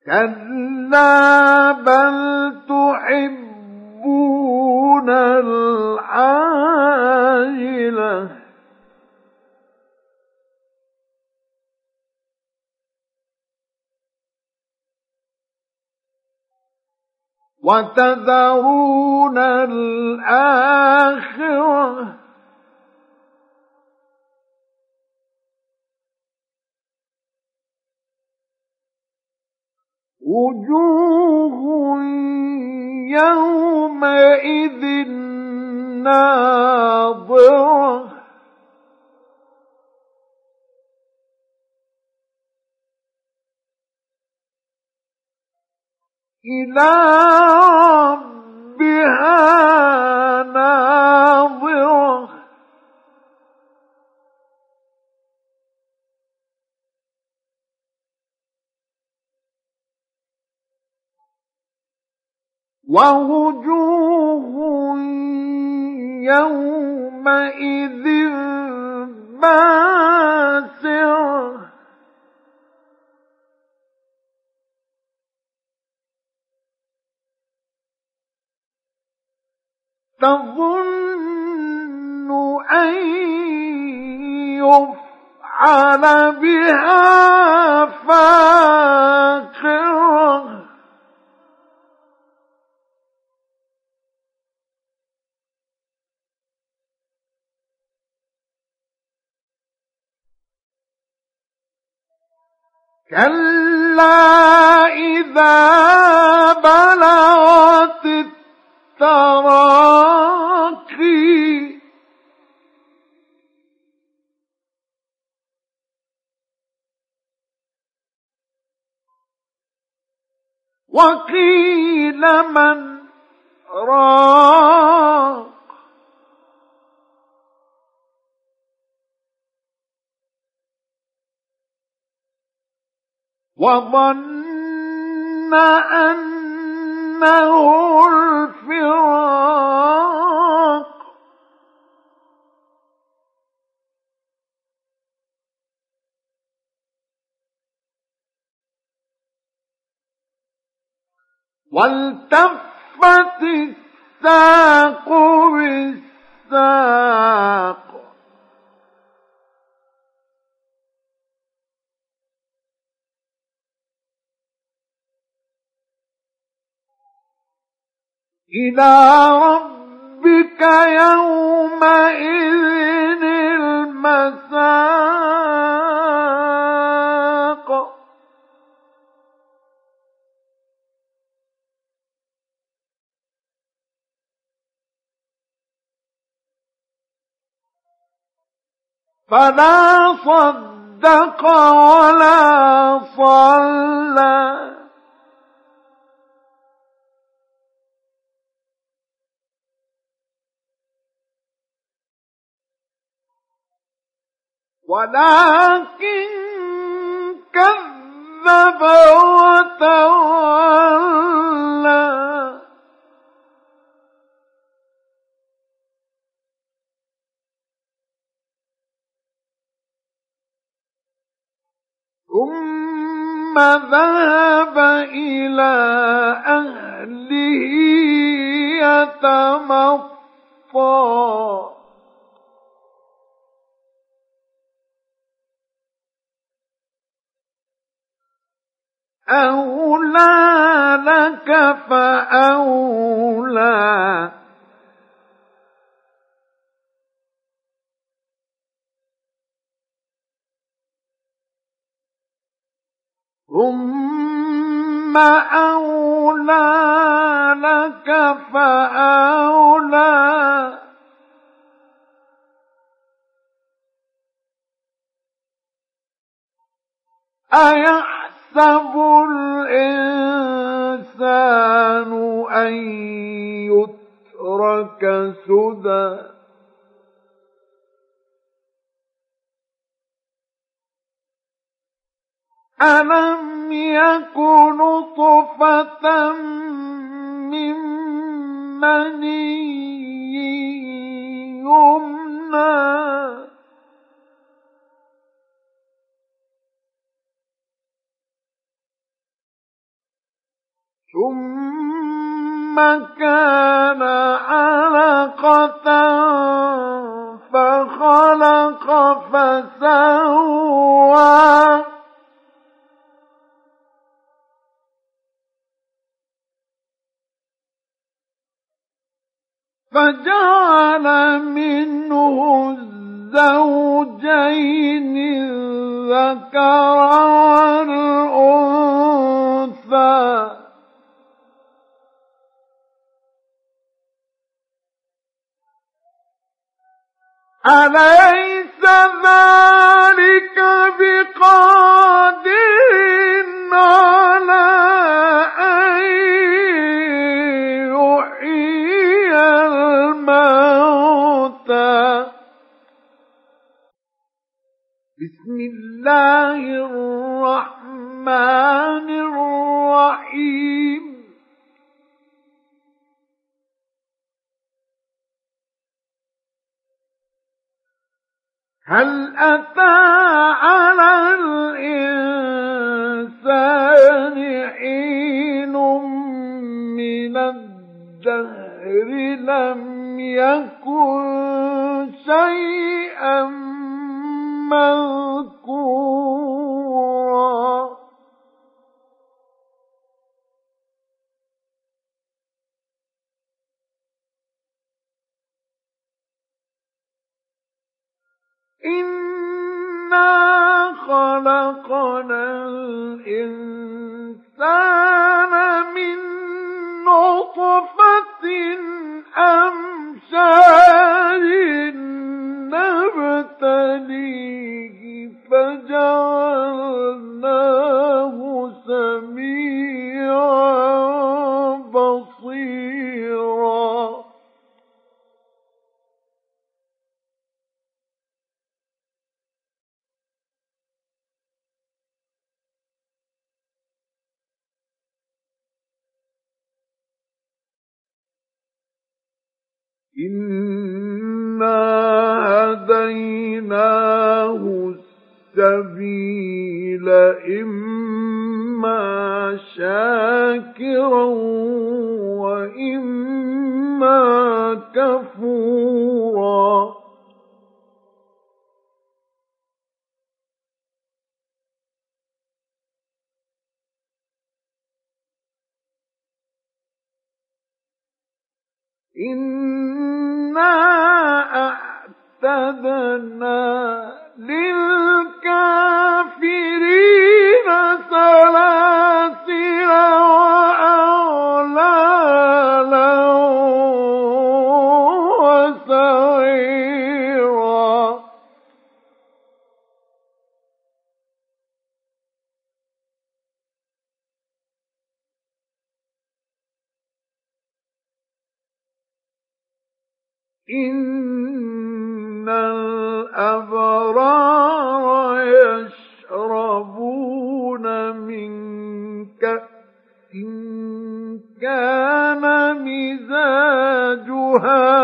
كلا بل تحبون العاجلة وتذرون الآخرة وجوه يومئذ ناظرة إلى ربها ناظرة ووجوه يومئذ باسرة تظن أن يفعل بها فاقرة كلا إذا بلغت التراقي وقيل من راق وظن أنه الفراق والتفت الساق بالساق إلى ربك يومئذ المساق فلا صدق ولا صلى ولكن كذب وتولى ثم ذهب إلى أهله يتمطى أولى لك فأولى ثم أولى لك فأولى أيحسب الإنسان أن يترك سدى ألم يكن نطفة من مني يمنى ثم كان علقة فخلق فسوى فجعل منه الزوجين الذكر والأنثى أليس ذلك بقادر على أن يحيي الموتى بسم الله الرحمن الرحيم هل أتى على الإنسان حين من الدهر لم يكن شيئا مذكورا إنا خلقنا الإنسان من نطفة أمشاج نبتليه فجعلناه سميعا بصيرا إنا هديناه السبيل إما شاكرا وإما كفورا إنا أعتدنا للكافرين سلاسل وأغلالا وسعيرا إن الأبرار يشربون من كأس كان مزاجها